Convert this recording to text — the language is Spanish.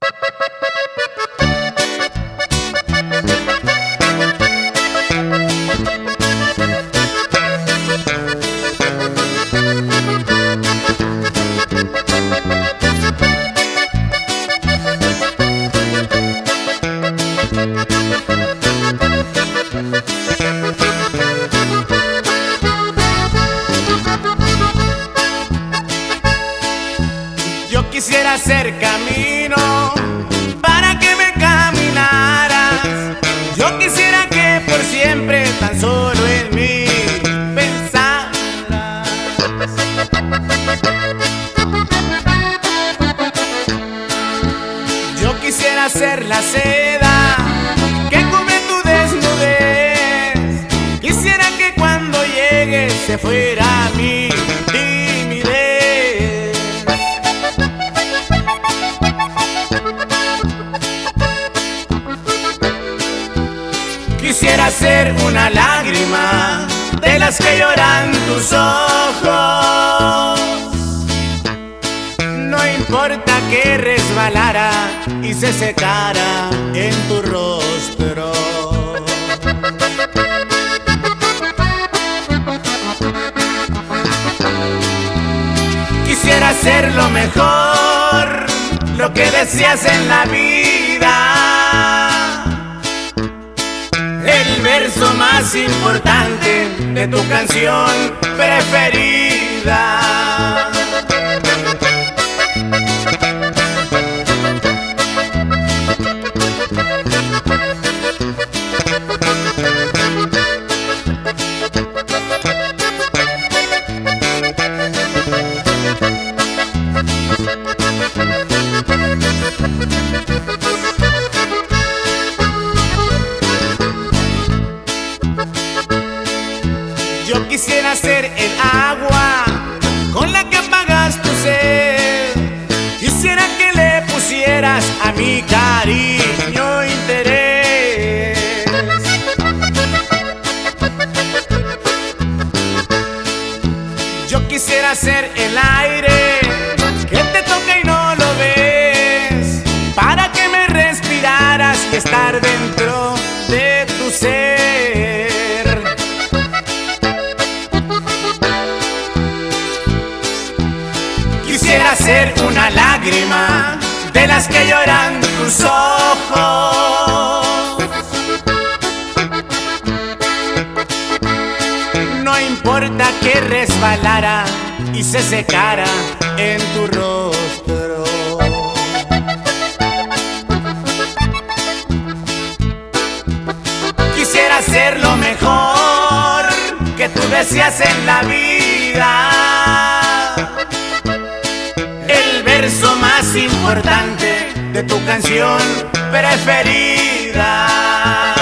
Yo quisiera hacer camino para que me caminaras. Yo quisiera que por siempre tan solo en mí pensaras. Yo quisiera ser la seda que cubre tu desnudez. Quisiera que cuando llegues se fuera mi timidez. Quisiera ser una lágrima de las que lloran tus ojos. No importa que resbalara y se secara en tu rostro. Quisiera ser lo mejor, lo que deseas en la vida. El verso más importante de tu canción preferida. Yo quisiera ser el agua con la que apagas tu sed. Quisiera que le pusieras a mi cariño interés. Yo quisiera ser el aire que te toca y no lo ves, para que me respiraras y estar dentro de tu ser. Quisiera ser una lágrima de las que lloran tus ojos. No importa que resbalara y se secara en tu rostro. Quisiera ser lo mejor que tú deseas en la vida. El verso más importante de tu canción preferida.